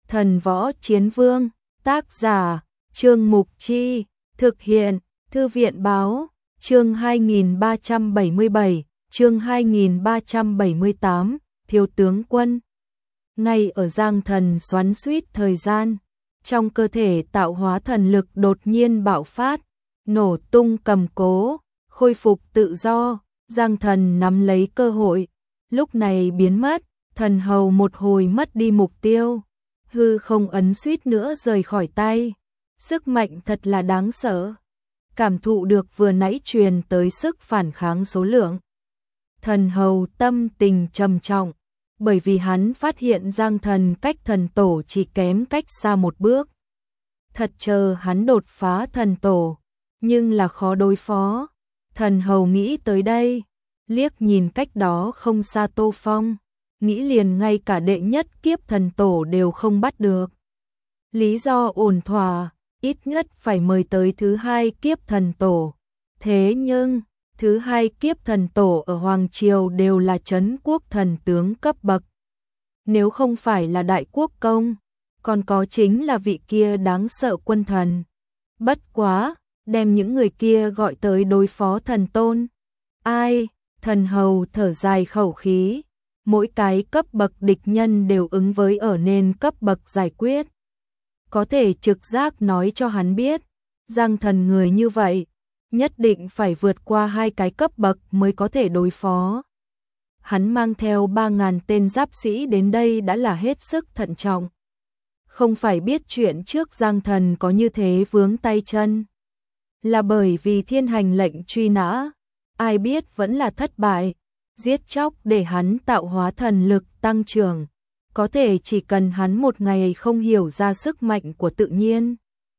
Thần võ chiến vương, tác giả, Trương Mục Chi, thực hiện, Thư viện báo, chương 2377, chương 2378, thiếu tướng quân. Ngay ở Giang Thần xoắn xuýt thời gian, trong cơ thể tạo hóa thần lực đột nhiên bạo phát, nổ tung cầm cố, khôi phục tự do, Giang Thần nắm lấy cơ hội, lúc này biến mất, thần hầu một hồi mất đi mục tiêu, hư không ấn suýt nữa rời khỏi tay, sức mạnh thật là đáng sợ. Cảm thụ được vừa nãy truyền tới sức phản kháng số lượng. Thần hầu tâm tình trầm trọng, bởi vì hắn phát hiện Giang Thần cách thần tổ chỉ kém cách xa một bước. Thật chờ hắn đột phá thần tổ, nhưng là khó đối phó. Thần hầu nghĩ tới đây, liếc nhìn cách đó không xa Tô Phong, nghĩ liền ngay cả đệ nhất kiếp thần tổ đều không bắt được. Lý do ổn thỏa, ít nhất phải mời tới thứ hai kiếp thần tổ. Thế nhưng, thứ hai kiếp thần tổ ở Hoàng Triều đều là trấn quốc thần tướng cấp bậc. Nếu không phải là đại quốc công, còn có chính là vị kia đáng sợ quân thần. Bất quá, đem những người kia gọi tới đối phó thần tôn. Ai, thần hầu thở dài khẩu khí, mỗi cái cấp bậc địch nhân đều ứng với ở nên cấp bậc giải quyết. Có thể trực giác nói cho hắn biết, Giang Thần người như vậy, nhất định phải vượt qua hai cái cấp bậc mới có thể đối phó. Hắn mang theo 3.000 tên giáp sĩ đến đây đã là hết sức thận trọng. Không phải biết chuyện trước Giang Thần có như thế vướng tay chân, là bởi vì thiên hành lệnh truy nã, ai biết vẫn là thất bại, giết chóc để hắn tạo hóa thần lực tăng trưởng. Có thể chỉ cần hắn một ngày không hiểu ra sức mạnh của tự nhiên,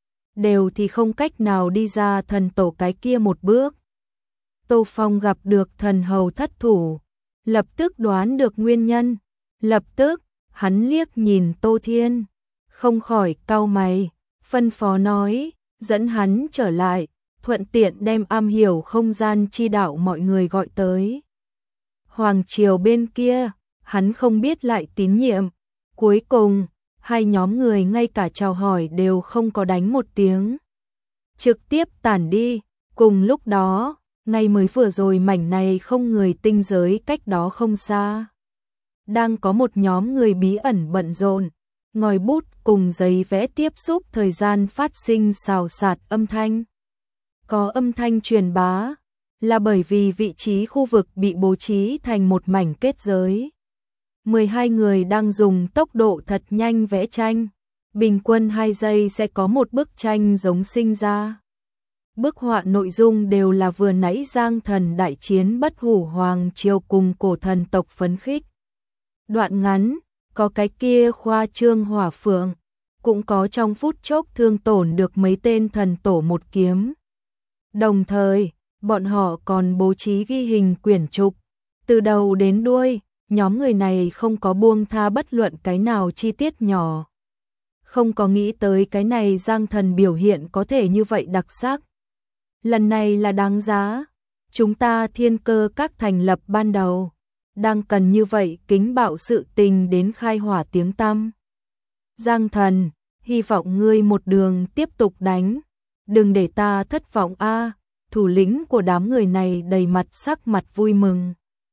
đều thì không cách nào đi ra thần tổ cái kia một bước. Tô Phong gặp được thần hầu thất thủ, lập tức đoán được nguyên nhân, lập tức hắn liếc nhìn Tô Thiên, không khỏi cau mày, phân phó nói, dẫn hắn trở lại, thuận tiện đem am hiểu không gian chi đạo mọi người gọi tới. Hoàng Triều bên kia, hắn không biết lại tín nhiệm. Cuối cùng, hai nhóm người ngay cả chào hỏi đều không có đánh một tiếng. Trực tiếp tản đi, cùng lúc đó, ngay mới vừa rồi mảnh này không người tinh giới cách đó không xa. Đang có một nhóm người bí ẩn bận rộn, ngòi bút cùng giấy vẽ tiếp xúc thời gian phát sinh xào xạc âm thanh. Có âm thanh truyền bá, là bởi vì vị trí khu vực bị bố trí thành một mảnh kết giới. 12 người đang dùng tốc độ thật nhanh vẽ tranh, bình quân 2 giây sẽ có một bức tranh giống sinh ra. Bức họa nội dung đều là vừa nãy Giang Thần đại chiến bất hủ Hoàng Triều cùng cổ thần tộc phấn khích. Đoạn ngắn, có cái kia khoa trương hỏa phượng, cũng có trong phút chốc thương tổn được mấy tên thần tổ một kiếm. Đồng thời, bọn họ còn bố trí ghi hình quyển trục, từ đầu đến đuôi. Nhóm người này không có buông tha bất luận cái nào chi tiết nhỏ. Không có nghĩ tới cái này Giang Thần biểu hiện có thể như vậy đặc sắc. Lần này là đáng giá. Chúng ta Thiên Cơ các thành lập ban đầu, đang cần như vậy kính bạo sự tình đến khai hỏa tiếng tăm. Giang Thần, hy vọng ngươi một đường tiếp tục đánh. Đừng để ta thất vọng a. Thủ lĩnh của đám người này đầy mặt sắc mặt vui mừng.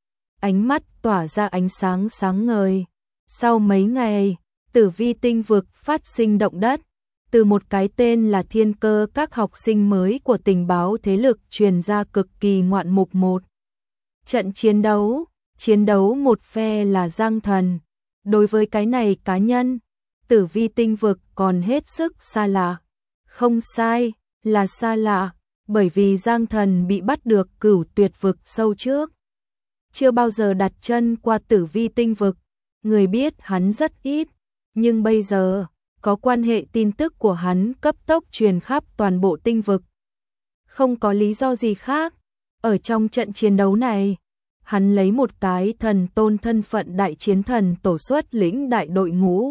Ánh mắt tỏa ra ánh sáng sáng ngời. Sau mấy ngày, Tử Vi tinh vực phát sinh động đất, từ một cái tên là Thiên Cơ các học sinh mới của tình báo thế lực truyền ra cực kỳ ngoạn mục một. Trận chiến đấu một phe là Giang Thần. Đối với cái này cá nhân, Tử Vi tinh vực còn hết sức xa lạ. Không sai, là xa lạ, bởi vì Giang Thần bị bắt được Cửu Tuyệt vực sâu trước. Chưa bao giờ đặt chân qua Tử Vi tinh vực, người biết hắn rất ít, nhưng bây giờ, có quan hệ tin tức của hắn cấp tốc truyền khắp toàn bộ tinh vực. Không có lý do gì khác, ở trong trận chiến đấu này, hắn lấy một cái thần tôn thân phận đại chiến thần tổ xuất lĩnh đại đội ngũ.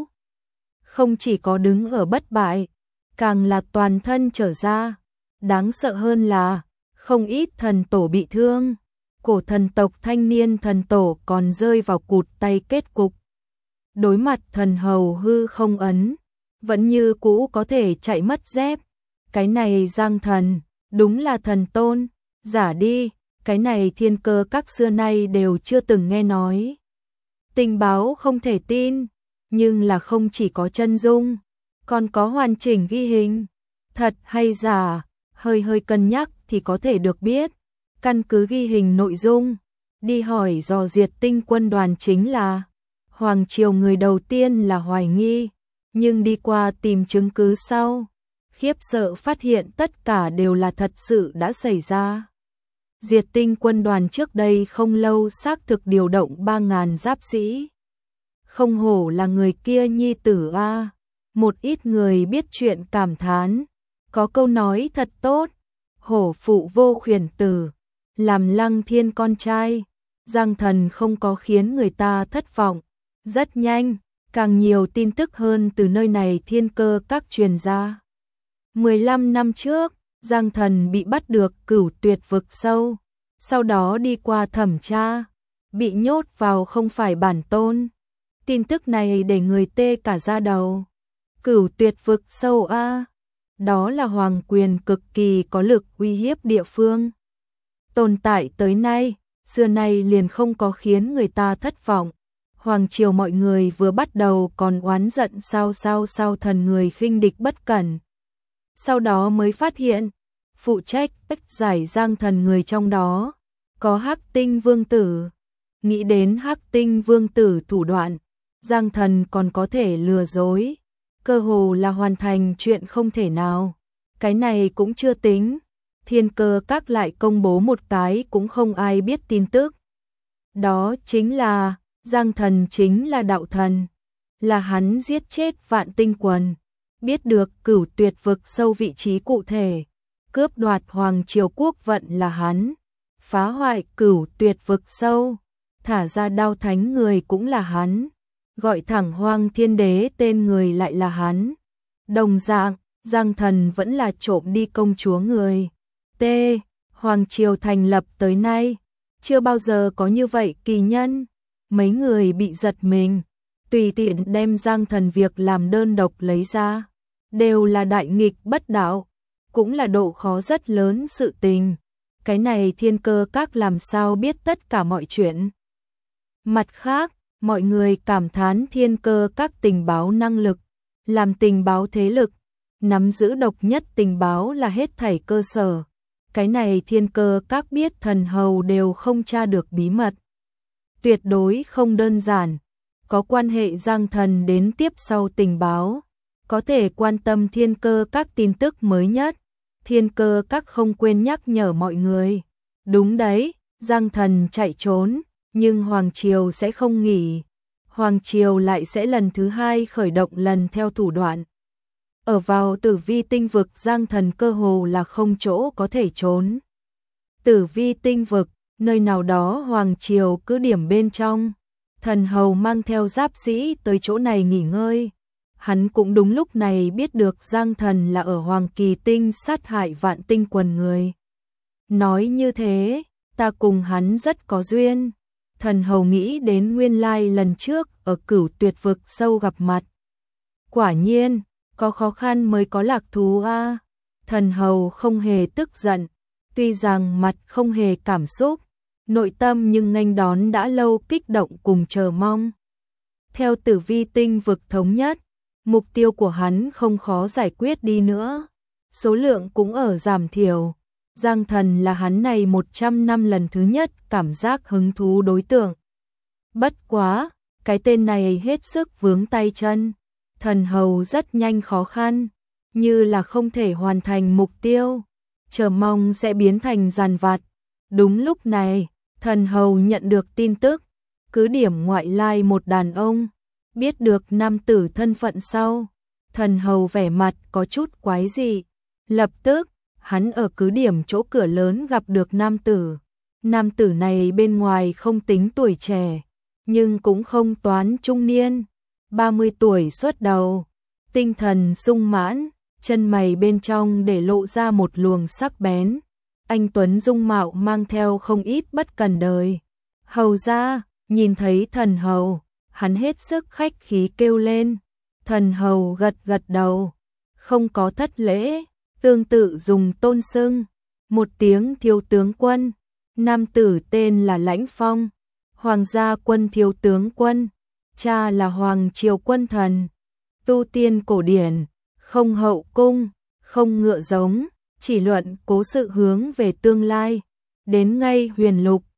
Không chỉ có đứng ở bất bại, càng là toàn thân trở ra, đáng sợ hơn là, không ít thần tổ bị thương. Cổ thần tộc thanh niên thần tổ còn rơi vào cụt tay kết cục. đối mặt thần hầu hư không ấn, vẫn như cũ có thể chạy mất dép. Cái này Giang Thần, đúng là thần tôn, giả đi, cái này Thiên Cơ Các xưa nay đều chưa từng nghe nói. Tình báo không thể tin, nhưng là không chỉ có chân dung, còn có hoàn chỉnh ghi hình. Thật hay giả, hơi cân nhắc thì có thể được biết. Căn cứ ghi hình nội dung, đi hỏi dò diệt tinh quân đoàn chính là Hoàng Triều. Người đầu tiên là hoài nghi, nhưng đi qua tìm chứng cứ sau, khiếp sợ phát hiện tất cả đều là thật sự đã xảy ra. Diệt tinh quân đoàn trước đây không lâu xác thực điều động 3.000 giáp sĩ. Không hổ là người kia nhi tử a. Một ít người biết chuyện cảm thán, có câu nói thật tốt, hổ phụ vô khuyển tử, làm Lăng Thiên con trai. Giang Thần không có khiến người ta thất vọng. Rất nhanh, càng nhiều tin tức hơn từ nơi này Thiên Cơ Các truyền ra. 15 năm trước, Giang Thần bị bắt được Cửu Tuyệt vực sâu, sau đó đi qua thẩm tra, bị nhốt vào không phải bản tôn. Tin tức này để người tê cả da đầu. Cửu Tuyệt vực sâu a, đó là hoàng quyền cực kỳ có lực uy hiếp địa phương. Tồn tại tới nay, xưa nay liền không có khiến người ta thất vọng. Hoàng Triều mọi người vừa bắt đầu còn oán giận sao thần người khinh địch bất cẩn. Sau đó mới phát hiện, phụ trách giải Giang Thần người trong đó, có Hắc Tinh Vương Tử. Nghĩ đến Hắc Tinh Vương Tử thủ đoạn, Giang Thần còn có thể lừa dối, cơ hồ là hoàn thành chuyện không thể nào. Cái này cũng chưa tính, Thiên Cơ Các lại công bố một cái cũng không ai biết tin tức. Đó chính là Giang Thần chính là đạo thần, là hắn giết chết Vạn Tinh Quần, biết được Cửu Tuyệt vực sâu vị trí cụ thể, cướp đoạt Hoàng Triều quốc vận là hắn, phá hoại Cửu Tuyệt vực sâu, thả ra Đao Thánh người cũng là hắn, gọi thẳng Hoang Thiên Đế tên người lại là hắn. Đồng dạng, Giang Thần vẫn là trộm đi công chúa người. Hoàng Triều thành lập tới nay, chưa bao giờ có như vậy kỳ nhân. Mấy người bị giật mình, tùy tiện đem Giang Thần việc làm đơn độc lấy ra, đều là đại nghịch bất đạo, cũng là độ khó rất lớn sự tình. Cái này Thiên Cơ Các làm sao biết tất cả mọi chuyện. Mặt khác, mọi người cảm thán Thiên Cơ Các tình báo năng lực, làm tình báo thế lực, nắm giữ độc nhất tình báo là hết thảy cơ sở. Cái này Thiên Cơ Các biết thần hầu đều không tra được bí mật. Tuyệt đối không đơn giản, có quan hệ Giang Thần đến tiếp sau tình báo, có thể quan tâm Thiên Cơ Các tin tức mới nhất. Thiên Cơ Các không quên nhắc nhở mọi người. Đúng đấy, Giang Thần chạy trốn, nhưng Hoàng Triều sẽ không nghỉ. Hoàng Triều lại sẽ lần thứ hai khởi động lần theo thủ đoạn. Ở vào Tử Vi tinh vực Giang Thần cơ hồ là không chỗ có thể trốn. Tử Vi tinh vực, nơi nào đó Hoàng Triều cứ điểm bên trong. Thần hầu mang theo giáp sĩ tới chỗ này nghỉ ngơi. Hắn cũng đúng lúc này biết được Giang Thần là ở Hoàng Kỳ Tinh sát hại Vạn Tinh Quần người. Nói như thế, ta cùng hắn rất có duyên. Thần hầu nghĩ đến nguyên lai lần trước ở Cửu Tuyệt vực sâu gặp mặt. Quả nhiên, có khó khăn mới có lạc thú a. Thần hầu không hề tức giận, tuy rằng mặt không hề cảm xúc, nội tâm nhưng nghênh đón đã lâu kích động cùng chờ mong. Theo Tử Vi tinh vực thống nhất, mục tiêu của hắn không khó giải quyết đi nữa, số lượng cũng ở giảm thiểu. Giang Thần là hắn này 100 năm lần thứ nhất cảm giác hứng thú đối tượng. Bất quá, cái tên này hết sức vướng tay chân. Thần hầu rất nhanh khó khăn, như là không thể hoàn thành mục tiêu, chờ mong sẽ biến thành giàn vặt. Đúng lúc này, thần hầu nhận được tin tức, cứ điểm ngoại lai một đàn ông, biết được nam tử thân phận sau. Thần hầu vẻ mặt có chút quái dị, lập tức, hắn ở cứ điểm chỗ cửa lớn gặp được nam tử. Nam tử này bên ngoài không tính tuổi trẻ, nhưng cũng không toán trung niên. 30 tuổi xuất đầu, tinh thần sung mãn, chân mày bên trong để lộ ra một luồng sắc bén. Anh tuấn dung mạo mang theo không ít bất cần đời. Hầu ra, nhìn thấy thần hầu, hắn hết sức khách khí kêu lên. Thần hầu gật gật đầu, không có thất lễ, tương tự dùng tôn xưng. Một tiếng thiếu tướng quân, nam tử tên là Lãnh Phong, hoàng gia quân thiếu tướng quân, cha là hoàng triều quân thần, tu tiên cổ điển, không hậu cung, không ngựa giống, chỉ luận cố sự hướng về tương lai. Đến ngay huyền lục,